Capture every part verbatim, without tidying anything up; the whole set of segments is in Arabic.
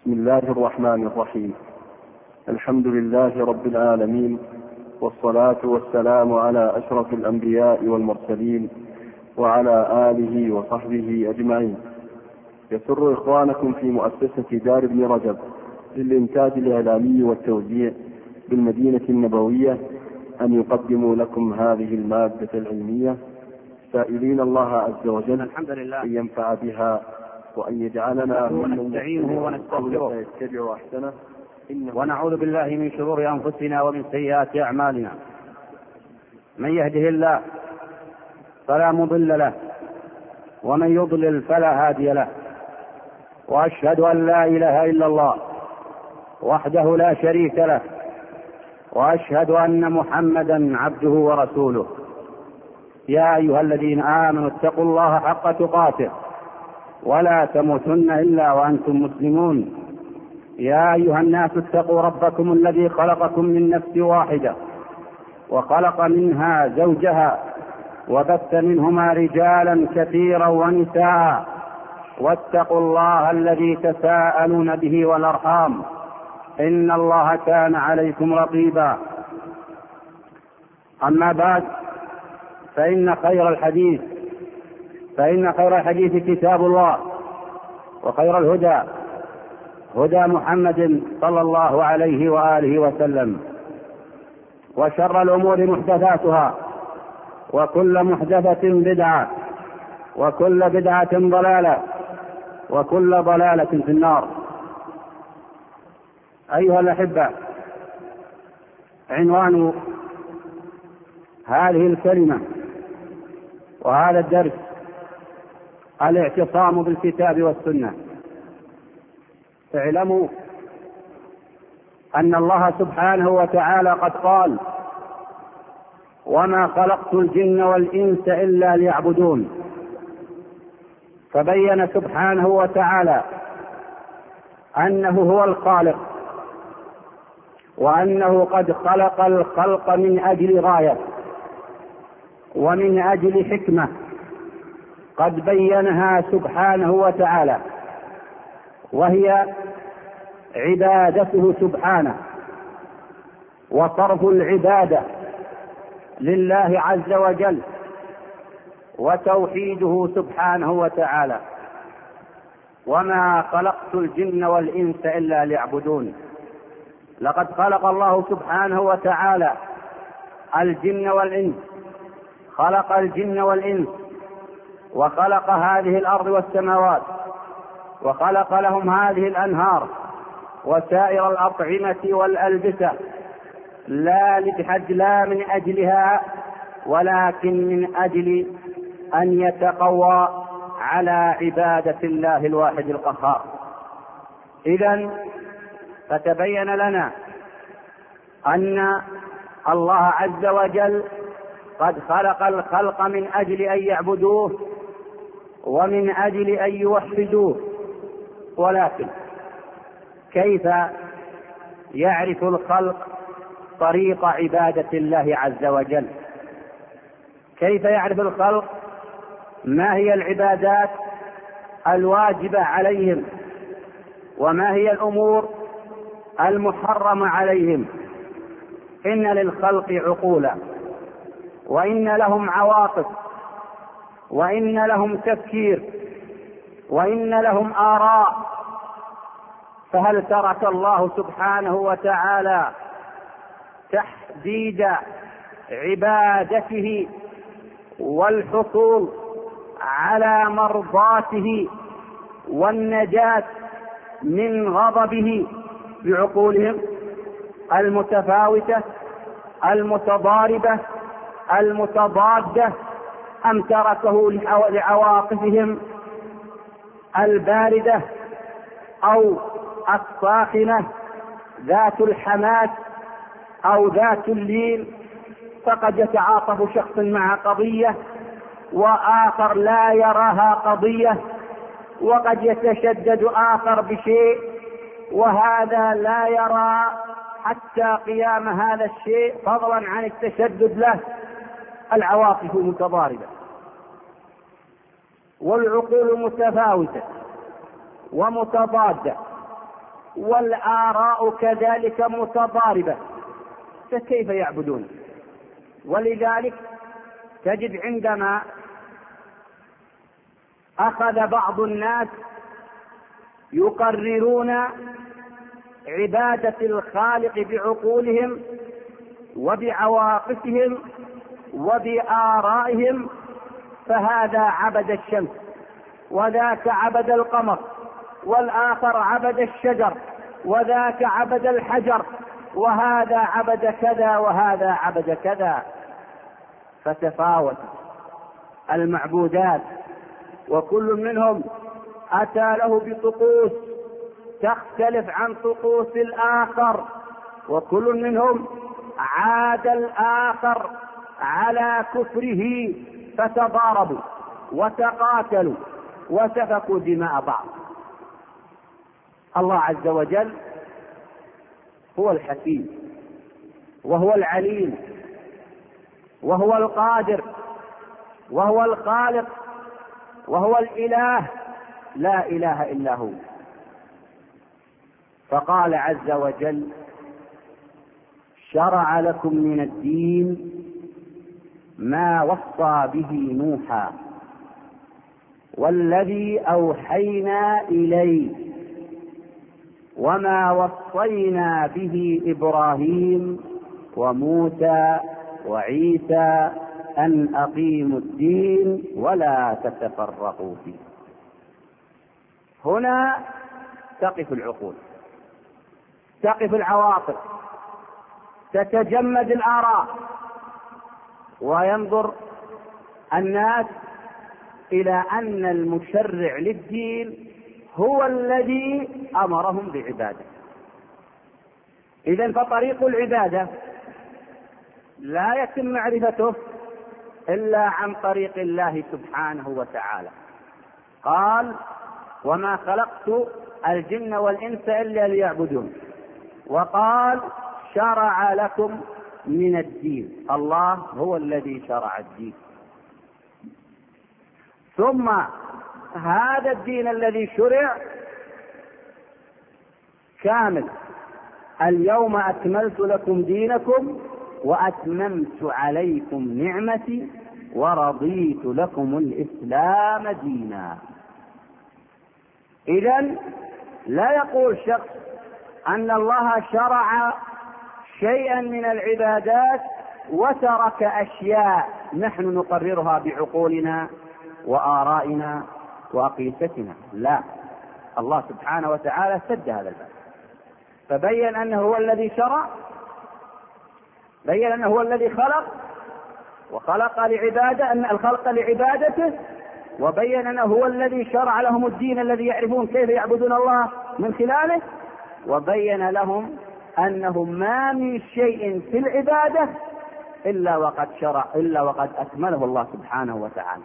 بسم الله الرحمن الرحيم. الحمد لله رب العالمين، والصلاة والسلام على أشرف الأنبياء والمرسلين وعلى آله وصحبه أجمعين. يسر إخوانكم في مؤسسة دار ابن رجب للإنتاج الإعلامي والتوزيع بالمدينة النبوية أن يقدموا لكم هذه المادة العلمية، سائلين الله عز وجل الحمد لله أن ينفع بها وأن يجعلنا ممن نستعينه ونستغفره ويتبع أحسنه، ونعوذ بالله من شرور أنفسنا ومن سيئات أعمالنا. من يهده الله فلا مضل له، ومن يضلل فلا هادي له. وأشهد أن لا إله إلا الله وحده لا شريك له، وأشهد أن محمدا عبده ورسوله. يا أيها الذين آمنوا اتقوا الله حق تقاته ولا تموتن إلا وأنتم مسلمون. يا أيها الناس اتقوا ربكم الذي خلقكم من نفس واحدة وخلق منها زوجها وبث منهما رجالا كثيرا ونساء، واتقوا الله الذي تساءلون به والأرحام إن الله كان عليكم رقيبا. أما بعد، فإن خير الحديث فإن خير الحديث كتاب الله، وخير الهدى هدى محمد صلى الله عليه وآله وسلم، وشر الأمور محدثاتها، وكل محدثة بدعة، وكل بدعة ضلالة، وكل ضلالة في النار. أيها الأحبة، عنوان هذه الكلمة وهذا الدرس الاعتصام بالكتاب والسنة. اعلموا أن الله سبحانه وتعالى قد قال: وما خلقت الجن والإنس إلا ليعبدون. فبين سبحانه وتعالى أنه هو الخالق، وأنه قد خلق الخلق من أجل غاية ومن أجل حكمة قد بينها سبحانه وتعالى، وهي عبادته سبحانه، وصرف العبادة لله عز وجل، وتوحيده سبحانه وتعالى. وما خلقت الجن والإنس إلا ليعبدون. لقد خلق الله سبحانه وتعالى الجن والإنس، خلق الجن والإنس، وخلق هذه الأرض والسماوات، وخلق لهم هذه الأنهار وسائر الأطعمة والألبسة، لا لحد لا من أجلها، ولكن من أجل أن يتقوى على عبادة الله الواحد القهار. إذن فتبين لنا أن الله عز وجل قد خلق الخلق من أجل أن يعبدوه ومن أجل أن يوحدوه. ولكن كيف يعرف الخلق طريق عبادة الله عز وجل؟ كيف يعرف الخلق ما هي العبادات الواجبة عليهم، وما هي الأمور المحرمة عليهم؟ إن للخلق عقولا، وإن لهم عواطف، وإن لهم تفكير، وإن لهم آراء. فهل ترك الله سبحانه وتعالى تحديد عبادته والحصول على مرضاته والنجاة من غضبه بعقولهم المتفاوتة المتضاربة المتضادة، أم تركه لعواطفهم الباردة أو الصاخنة ذات الحماس أو ذات اللين؟ فقد يتعاطف شخص مع قضية وآخر لا يراها قضية، وقد يتشدد آخر بشيء وهذا لا يرى حتى قيام هذا الشيء، فضلا عن التشدد له. العواطف متضاربة والعقول متفاوتة ومتضادة، والآراء كذلك متضاربة، فكيف يعبدون؟ ولذلك تجد عندما أخذ بعض الناس يقررون عبادة الخالق بعقولهم وبعواطفهم وبآرائهم، فهذا عبد الشمس، وذاك عبد القمر، والآخر عبد الشجر، وذاك عبد الحجر، وهذا عبد كذا وهذا عبد كذا، فتفاوت المعبودات، وكل منهم أتى له بطقوس تختلف عن طقوس الآخر، وكل منهم عاد الآخر على كفره، فتضاربوا وتقاتلوا وسفكوا دماء بعض. الله عز وجل هو الحكيم، وهو العليم، وهو القادر، وهو الخالق، وهو الإله، لا إله إلا هو. فقال عز وجل: شرع لكم من الدين ما وصى به نوحا والذي أوحينا إليه وما وصينا به إبراهيم وموسى وعيسى أن أقيموا الدين ولا تتفرقوا فيه. هنا تقف العقول، تقف العواطف، تتجمد الآراء، وينظر الناس إلى أن المشرع للدين هو الذي أمرهم بعبادة. إذن فطريق العبادة لا يتم معرفته إلا عن طريق الله سبحانه وتعالى. قال: وما خلقت الجن والإنس إلا ليعبدون. وقال: شرع لكم من الدين. الله هو الذي شرع الدين. ثم هذا الدين الذي شرع كامل: اليوم أكملت لكم دينكم وأتممت عليكم نعمتي ورضيت لكم الإسلام دينا. إذن لا يقول شخص أن الله شرع شيئا من العبادات وترك أشياء نحن نقررها بعقولنا وآرائنا وأقيستنا. لا، الله سبحانه وتعالى سد هذا الباب، فبين أنه هو الذي شرع، بين أنه هو الذي خلق وخلق لعبادة أن الخلق لعبادته، وبين أنه هو الذي شرع لهم الدين الذي يعرفون كيف يعبدون الله من خلاله، وبين لهم أنه ما من شيء في العبادة إلا وقد شرع إلا وقد أكمله الله سبحانه وتعالى.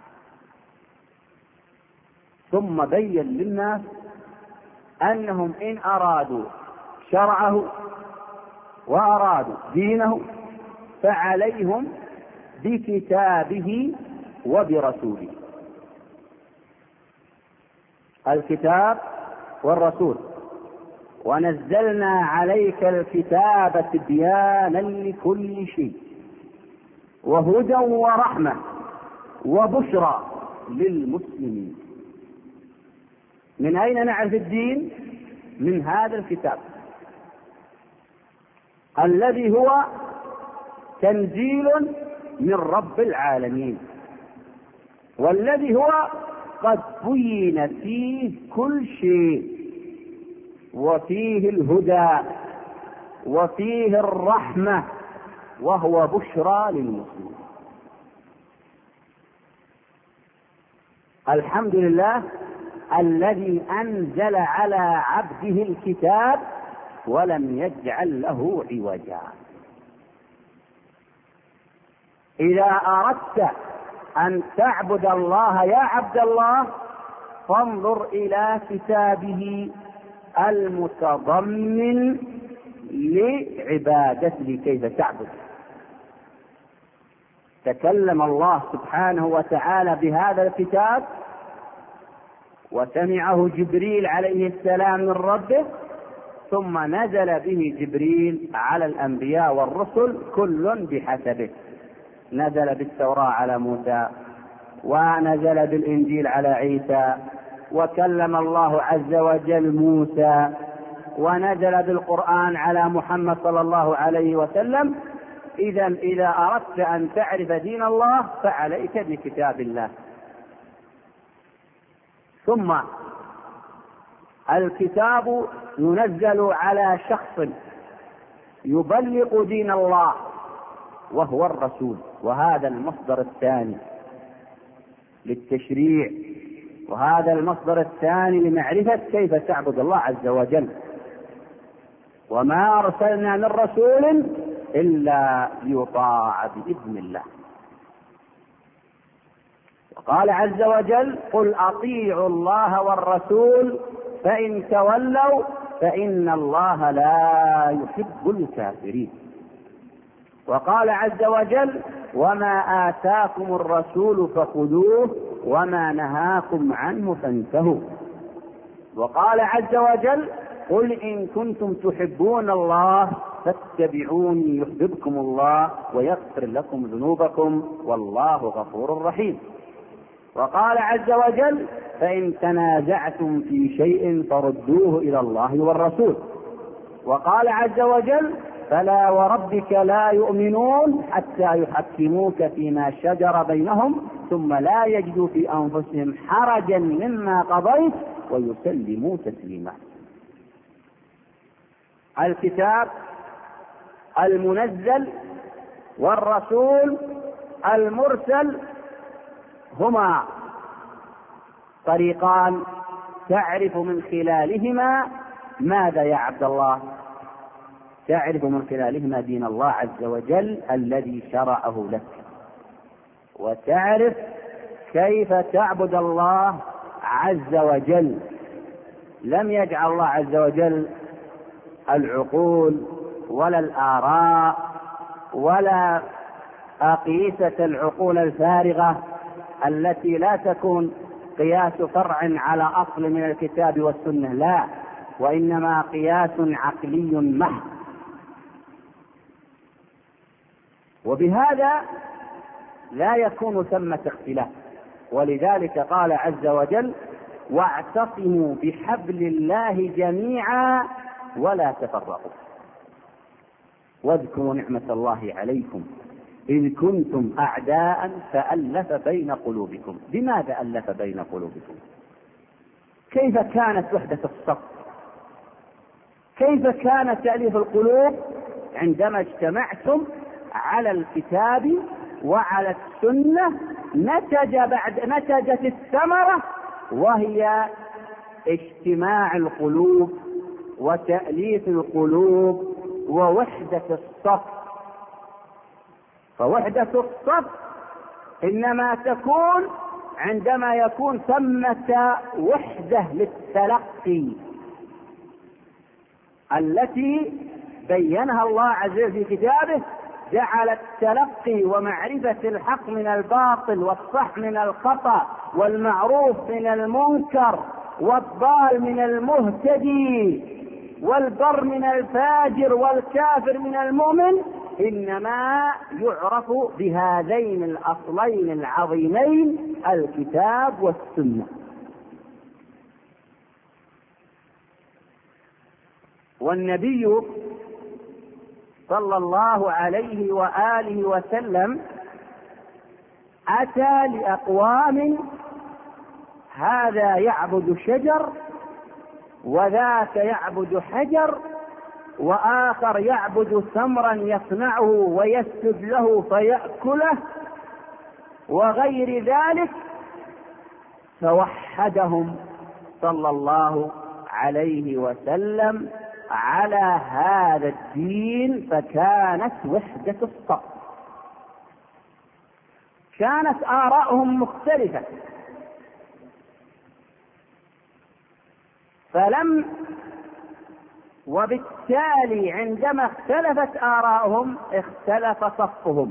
ثم بين للناس أنهم إن أرادوا شرعه وأرادوا دينه فعليهم بكتابه وبرسوله. الكتاب والرسول: ونزلنا عليك الكتاب تبيانا لكل شيء وهدى ورحمة وبشرى للمسلمين. من أين نعرف الدين؟ من هذا الكتاب الذي هو تنزيل من رب العالمين، والذي هو قد بين فيه كل شيء، وفيه الهدى وفيه الرحمة، وهو بشرى للمسلمين. الحمد لله الذي أنزل على عبده الكتاب ولم يجعل له عوجا. إذا أردت أن تعبد الله يا عبد الله فانظر إلى كتابه المتضمن لعبادته كيف تعبد. تكلم الله سبحانه وتعالى بهذا الكتاب وسمعه جبريل عليه السلام من ربه، ثم نزل به جبريل على الأنبياء والرسل كل بحسبه. نزل بالتوراة على موسى، ونزل بالإنجيل على عيسى، وكلم الله عز وجل موسى، ونزل بالقرآن على محمد صلى الله عليه وسلم. إذا إذا أردت أن تعرف دين الله فعليك بكتاب الله. ثم الكتاب ينزل على شخص يبلغ دين الله وهو الرسول، وهذا المصدر الثاني للتشريع، وهذا المصدر الثاني لمعرفة كيف تعبد الله عز وجل. وما أرسلنا من رسول إلا ليطاع بإذن الله. وقال عز وجل: قل أطيعوا الله والرسول فإن تولوا فإن الله لا يحب الكافرين. وقال عز وجل: وما آتاكم الرسول فخذوه وما نهاكم عنه فانتهوا. وقال عز وجل: قل إن كنتم تحبون الله فاتبعوني يحببكم الله ويغفر لكم ذنوبكم والله غفور رحيم. وقال عز وجل: فإن تنازعتم في شيء فردوه إلى الله والرسول. وقال عز وجل: فلا وربك لا يؤمنون حتى يحكموك فيما شجر بينهم ثم لا يجدوا في أنفسهم حرجا مما قضيت ويسلموا تسليما. الكتاب المنزل والرسول المرسل هما طريقان تعرف من خلالهما ماذا يا عبد الله؟ تعرف من خلالهما دين الله عز وجل الذي شرعه لك، وتعرف كيف تعبد الله عز وجل. لم يجعل الله عز وجل العقول ولا الآراء ولا أقيسة العقول الفارغة التي لا تكون قياس فرع على أصل من الكتاب والسنة، لا، وإنما قياس عقلي محض. وبهذا لا يكون ثمة اختلاف. ولذلك قال عز وجل: واعتصموا بحبل الله جميعا ولا تفرقوا واذكروا نعمة الله عليكم إذ كنتم أعداء فألف بين قلوبكم. بماذا ألف بين قلوبكم؟ كيف كانت وحدة الصف؟ كيف كان تأليف القلوب؟ عندما اجتمعتم على الكتاب وعلى السنة نتج بعد نتجت الثمرة، وهي اجتماع القلوب وتأليف القلوب ووحدة الصف. فوحدة الصف إنما تكون عندما يكون ثمة وحدة للتلقي التي بينها الله عز وجل في كتابه، جعل التلقي ومعرفة الحق من الباطل والصح من الخطأ والمعروف من المنكر والضال من المهتدي والبر من الفاجر والكافر من المؤمن، إنما يعرف بهذين الأصلين العظيمين الكتاب والسنة. والنبي صلى الله عليه وآله وسلم أتى لأقوام هذا يعبد شجر وذاك يعبد حجر وآخر يعبد ثمرا يصنعه ويسجد له فيأكله وغير ذلك، فوحدهم صلى الله عليه وسلم على هذا الدين، فكانت وحدة الصف. كانت آراؤهم مختلفة، فلم وبالتالي عندما اختلفت آراؤهم اختلف صفهم،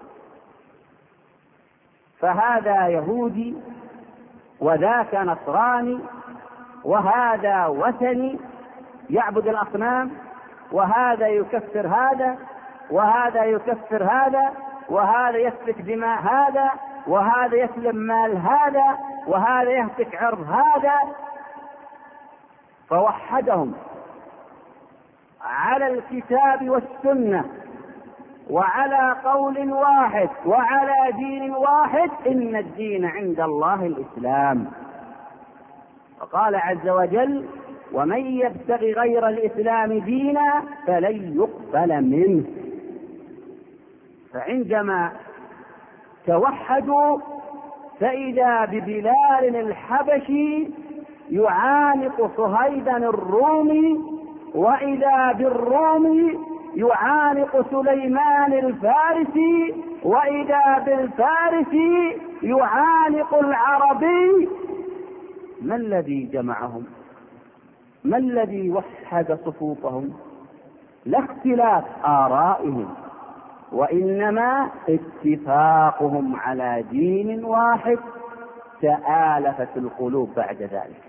فهذا يهودي وذاك نصراني وهذا وثني يعبد الأصنام، وهذا يكفر هذا، وهذا يكفر هذا، وهذا يسفك دماء هذا، وهذا يسلم مال هذا، وهذا يهتك عرض هذا. فوحدهم على الكتاب والسنة وعلى قول واحد وعلى دين واحد، إن الدين عند الله الإسلام. وقال عز وجل: ومن يبتغي غير الإسلام دينا فلن يقبل منه. فعندما توحدوا فإذا ببلال الحبشي يعانق صهيبا الرومي، وإذا بالرومي يعانق سليمان الفارسي، وإذا بالفارسي يعانق العربي. ما الذي جمعهم؟ ما الذي وحد صفوفهم؟ لا اختلاف آرائهم، وإنما اتفاقهم على دين واحد. تآلفت القلوب بعد ذلك.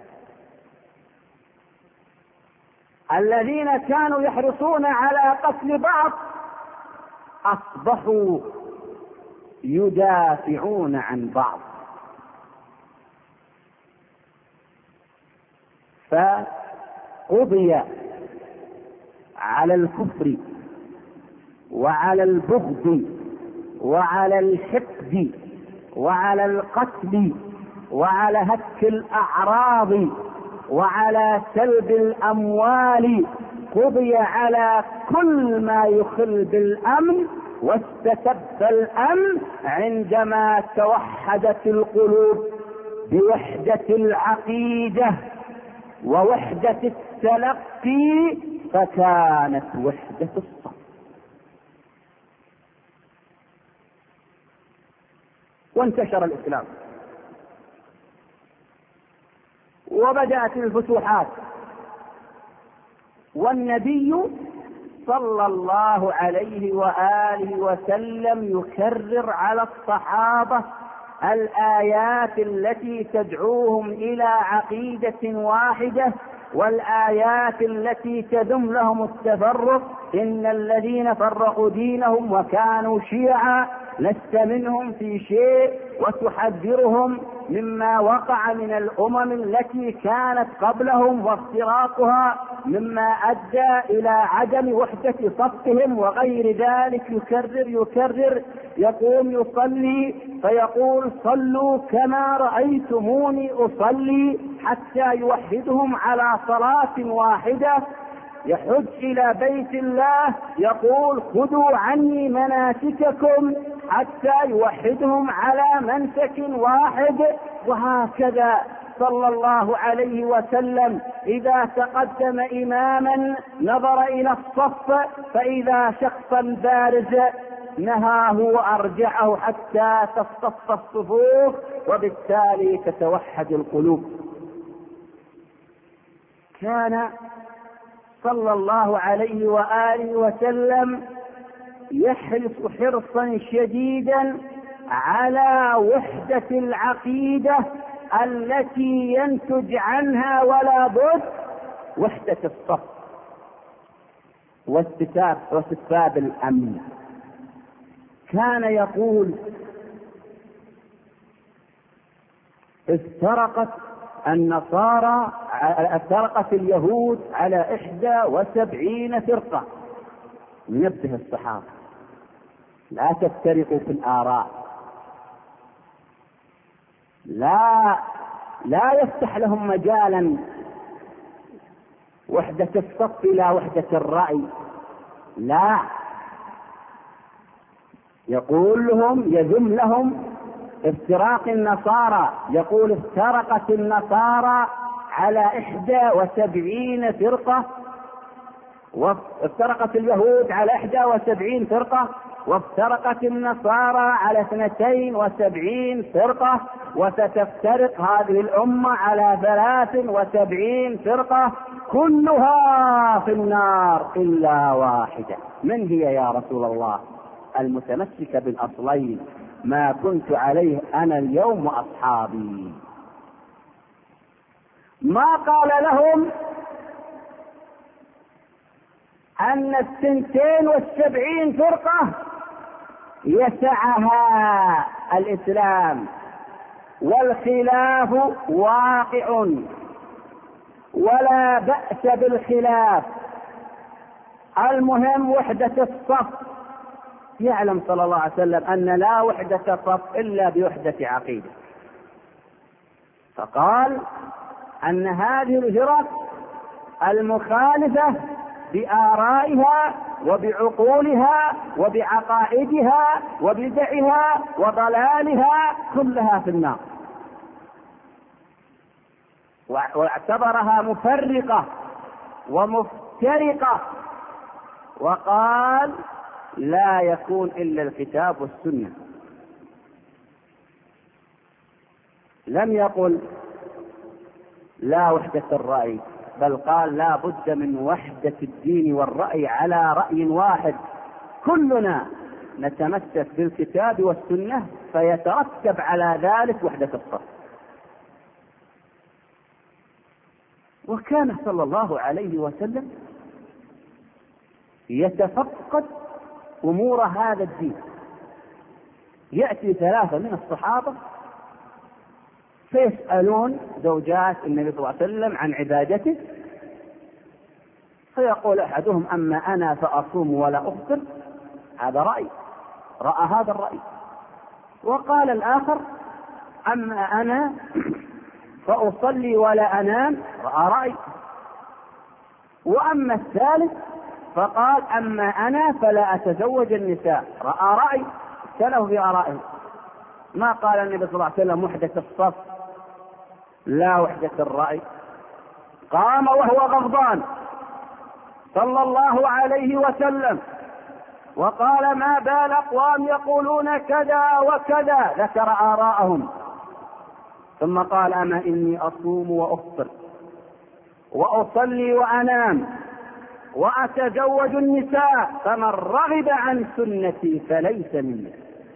الذين كانوا يحرصون على قتل بعض أصبحوا يدافعون عن بعض، فقضي على الكفر وعلى البغض وعلى الحقد وعلى القتل وعلى هتك الأعراض وعلى سلب الأموال. قضي على كل ما يخل بالأمن واستتب الأمن عندما توحدت القلوب بوحدة العقيدة ووحدة التلقي، فكانت وحدة الصف. وانتشر الإسلام وبدأت الفتوحات، والنبي صلى الله عليه وآله وسلم يكرر على الصحابة الآيات التي تدعوهم إلى عقيدة واحدة، والآيات التي تذم لهم التفرق: إن الذين فرقوا دينهم وكانوا شيعا لست منهم في شيء، وتحذرهم مما وقع من الأمم التي كانت قبلهم وافتراقها مما أدى إلى عدم وحدة صفهم وغير ذلك. يكرر يكرر يقوم يصلي فيقول: صلوا كما رأيتموني أصلي، حتى يوحدهم على صلاة واحدة. يحج إلى بيت الله يقول: خذوا عني مناسككم، حتى يوحدهم على منسك واحد. وهكذا صلى الله عليه وسلم إذا تقدم إماما نظر إلى الصف فإذا شخصا بارز نهاه وأرجعه حتى تصطف الصفوف، وبالتالي تتوحد القلوب. كان صلى الله عليه وآله وسلم يحرص حرصا شديدا على وحدة العقيدة التي ينتج عنها ولا بد وحدة الصف واستتباب الأمن. كان يقول: افترقت النصارى افترقت اليهود على إحدى وسبعين فرقة. نبه الصحابة: لا تفترقوا في الآراء، لا لا يفتح لهم مجالا وحدة الصف إلى وحدة الرأي، لا، يقول لهم يذم لهم افتراق النصارى، يقول: افترقت النصارى على إحدى وسبعين فرقة، وافترقت اليهود على إحدى وسبعين فرقة، وافترقت النصارى على اثنتين وسبعين فرقة، وستفترق هذه الأمة على ثلاث وسبعين فرقة، كلها في النار إلا واحدة. من هي يا رسول الله؟ المتمسكة بالأصلين، ما كنت عليه أنا اليوم وأصحابي. ما قال لهم الثنتين والسبعين فرقة يسعها الإسلام، والخلاف واقع ولا بأس بالخلاف، المهم وحدة الصف. يعلم صلى الله عليه وسلم أن لا وحدة صف إلا بوحدة عقيدة، فقال أن هذه الفرق المخالفة بآرائها وبعقولها وبعقائدها وبدعها وضلالها كلها في النار، واعتبرها مفرقة ومفترقة، وقال لا يكون إلا الكتاب والسنة. لم يقل لا وحدة الرأي، بل قال لا بد من وحدة الدين والرأي على رأي واحد، كلنا نتمسك بالكتاب والسنة فيترتب على ذلك وحدة الصف. وكان صلى الله عليه وسلم يتفقد أمور هذا الدين. يأتي ثلاثة من الصحابة فيسألون زوجات النبي صلى الله عليه وسلم عن عبادته، فيقول أحدهم أما أنا فأصوم ولا أفطر، هذا رأي، رأى هذا الرأي. وقال الآخر أما أنا فأصلي ولا أنام، رأى رأي. وأما الثالث فقال أما أنا فلا أتزوج النساء، رأى رأي. اختلفوا في آرائهم. ما قال النبي صلى الله عليه وسلم وحدة الصف، لا وحدة الرأي. قام وهو غضبان صلى الله عليه وسلم وقال ما بال أقوام يقولون كذا وكذا، ذكر آراءهم، ثم قال أما إني أصوم وأفطر وأصلي وأنام وأتزوج النساء، فمن رغب عن سنتي فليس مني.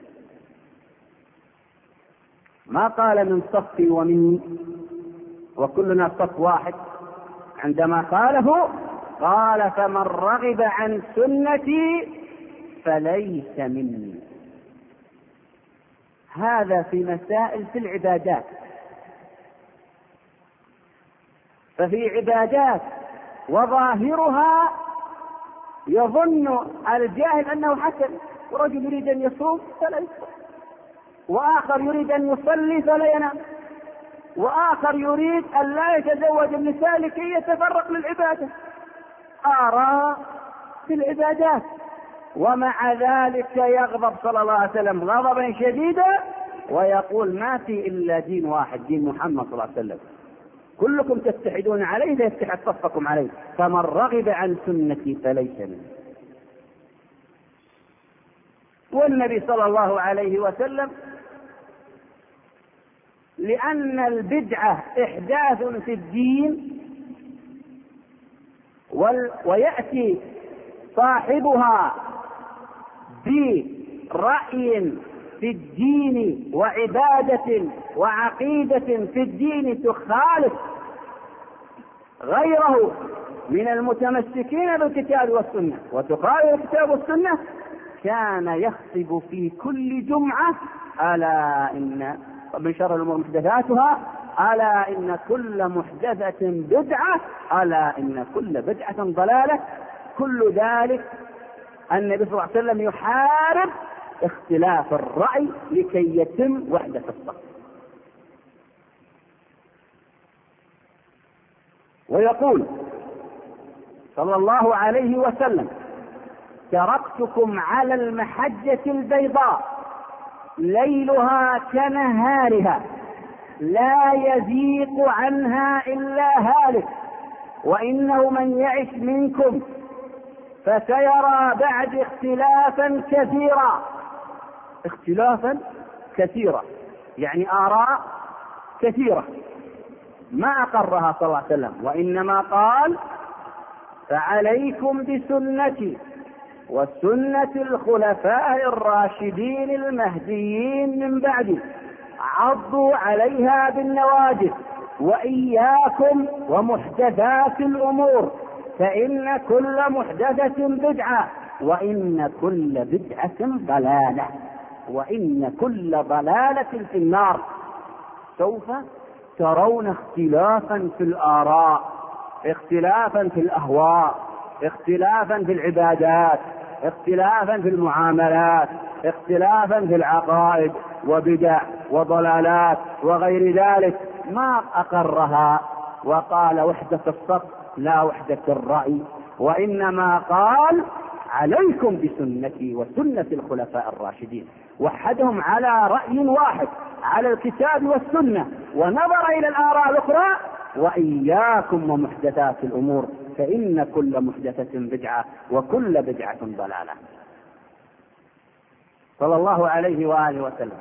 ما قال من صفي ومني وكلنا صف واحد، عندما قاله قال فمن رغب عن سنتي فليس مني. هذا في مسائل في العبادات. ففي عبادات وظاهرها يظن الجاهل أنه حسن، ورجل يريد أن يصوم فلا يصوم، وآخر يريد أن يصلي فلا ينام، وآخر يريد أن لا يتزوج النساء لكي يتفرق للعبادة. آراء في العبادات، ومع ذلك يغضب صلى الله عليه وسلم غضبا شديدا ويقول ما في إلا دين واحد، دين محمد صلى الله عليه وسلم، كلكم تتحدون عليه فيتحد صفكم عليه، فمن رغب عن سنتي فليس مني. والنبي صلى الله عليه وسلم لأن البدعة إحداث في الدين ويأتي صاحبها برأي في الدين وعبادة وعقيدة في الدين تخالف غيره من المتمسكين بالكتاب والسنة وتخالف الكتاب والسنة، كان يخطب في كل جمعة ألا إن من شر الأمور محدثاتها، ألا إن كل محدثة بدعة، ألا إن كل بدعة ضلالة. كل ذلك النبي صلى الله عليه وسلم يحارب اختلاف الرأي لكي يتم وحدة الصف. ويقول صلى الله عليه وسلم تركتكم على المحجة البيضاء ليلها كنهارها لا يزيغ عنها إلا هالك، وإنه من يعش منكم فسيرى بعد اختلافا كثيرا. اختلافا كثيرا يعني آراء كثيرة ما أقرها صلى الله عليه وسلم، وإنما قال فعليكم بسنتي وسنة الخلفاء الراشدين المهديين من بعدي عضوا عليها بالنواجذ، وإياكم ومحدثات الأمور، فإن كل محدثة بدعة وإن كل بدعة ضلالة وإن كل ضلالة في النار. سوف ترون اختلافا في الآراء، اختلافا في الأهواء، اختلافا في العبادات، اختلافا في المعاملات، اختلافا في العقائد وبدع وضلالات وغير ذلك ما أقرها وقال وحدة الصف لا وحدة الرأي، وإنما قال عليكم بسنتي وسنة الخلفاء الراشدين، وحدهم على رأي واحد على الكتاب والسنة، ونظر إلى الآراء الأخرى وإياكم ومحدثات الأمور فإن كل محدثة بدعة وكل بدعة ضلالة. صلى الله عليه وآله وسلم.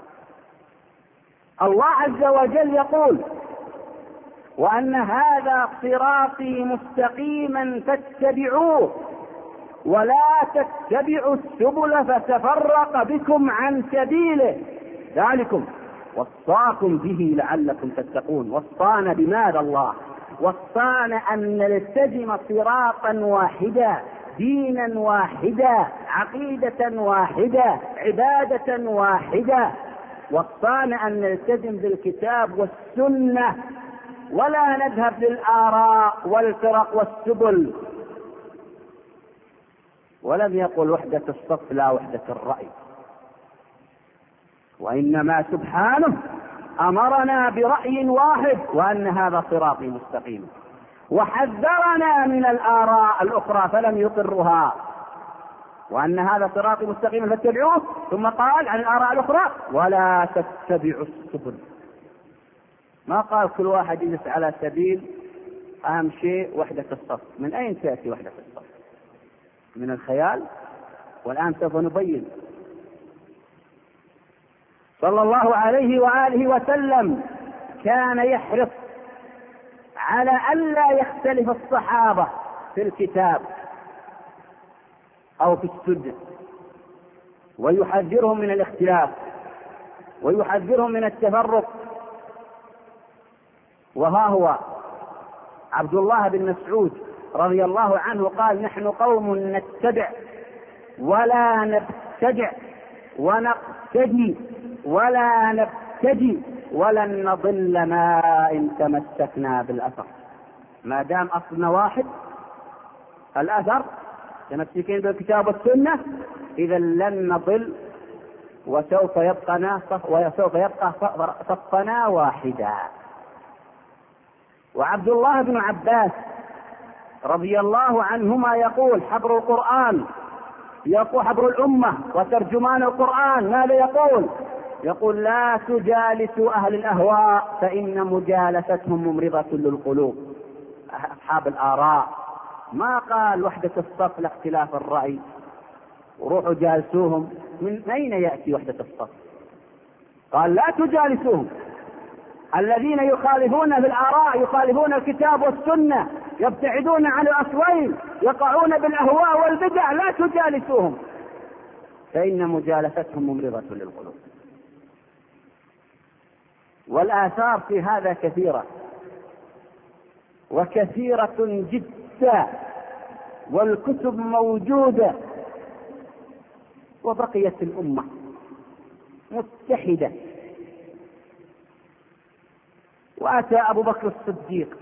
الله عز وجل يقول وأن هذا صراطي مستقيما فاتبعوه ولا تتبعوا السبل فتفرق بكم عن سبيله ذلكم وصاكم به لعلكم تتقون. وصانا بماذا الله؟ وصانا أن نلتزم صراطا واحدا، دينا واحدا، عقيدة واحدة، عبادة واحدة. وصانا أن نلتزم بالكتاب والسنة ولا نذهب للآراء والفرق والسبل. ولم يقل وحدة الصف لا وحدة الرأي، وإنما سبحانه أمرنا برأي واحد وأن هذا صراطي مستقيم، وحذرنا من الآراء الأخرى فلم يقرها وأن هذا صراطي مستقيم فاتبعوه، ثم قال عن الآراء الأخرى ولا تتبعوا السبل. ما قال كل واحد يجلس على سبيل. أهم شيء وحدة الصف. من أين تأتي وحدة الصف؟ من الخيال، والآن سوف نبين. صلى الله عليه وآله وسلم كان يحرص على ألا يختلف الصحابة في الكتاب أو في السنة، ويحذرهم من الاختلاف ويحذرهم من التفرق. وها هو عبد الله بن مسعود رضي الله عنه قال نحن قوم نتبع ولا نبتدع ونقتدي ولا نبتدي ولن نضل ما إن تمسكنا بالأثر. ما دام أصلنا واحد الأثر تمسكين بالكتاب والسنة إذا لن نضل وسوف يبقى وسوف يبقى صفنا واحدا. وعبد الله بن عباس رضي الله عنهما يقول حبر القرآن، يقول حبر الأمة وترجمان القرآن، ماذا يقول؟ يقول لا تجالسوا أهل الأهواء فإن مجالستهم ممرضة للقلوب. أصحاب الآراء ما قال وحدة الصف لاختلاف الرأي وروحوا جالسوهم. من أين يأتي وحدة الصف؟ قال لا تجالسوهم. الذين يخالفون في الآراء يخالفون الكتاب والسنة يبتعدون عن الأصلين يقعون بالأهواء والبدع لا تجالسوهم فإن مجالستهم ممرضة للقلوب. والآثار في هذا كثيرة وكثيرة جدا، والكتب موجودة، وبقيت الأمة متحدة. وأتى أبو بكر الصديق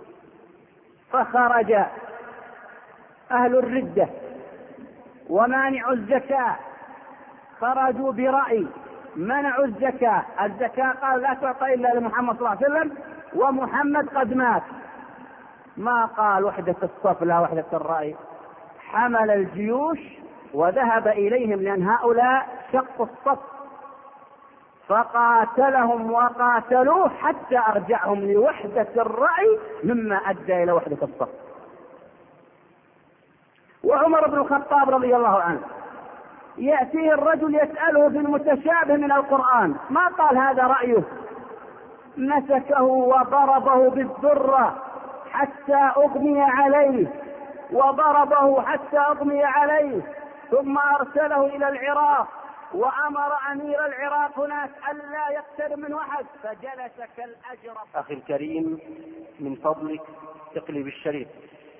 فخرج أهل الردة ومانع الزكاة خرجوا برأي منعوا الزكاة. الزكاة قال لا تعطى إلا لمحمد صلى الله عليه وسلم ومحمد قد مات. ما قال وحدة الصف لا وحدة الرأي، حمل الجيوش وذهب إليهم لأن هؤلاء شقوا الصف فقاتلهم وقاتلوه حتى أرجعهم لوحدة الرأي مما أدى إلى وحدة الصف. وعمر بن الخطاب رضي الله عنه يأتيه الرجل يسأله في المتشابه من القرآن، ما قال هذا رأيه، مسكه وضربه بالذرة حتى أغمي عليه وضربه حتى أغمي عليه ثم أرسله إلى العراق وأمر أمير العراق هناك ألا يقترب من أحد فجلس كالأجرب. أخي الكريم من فضلك اقلب الشريط.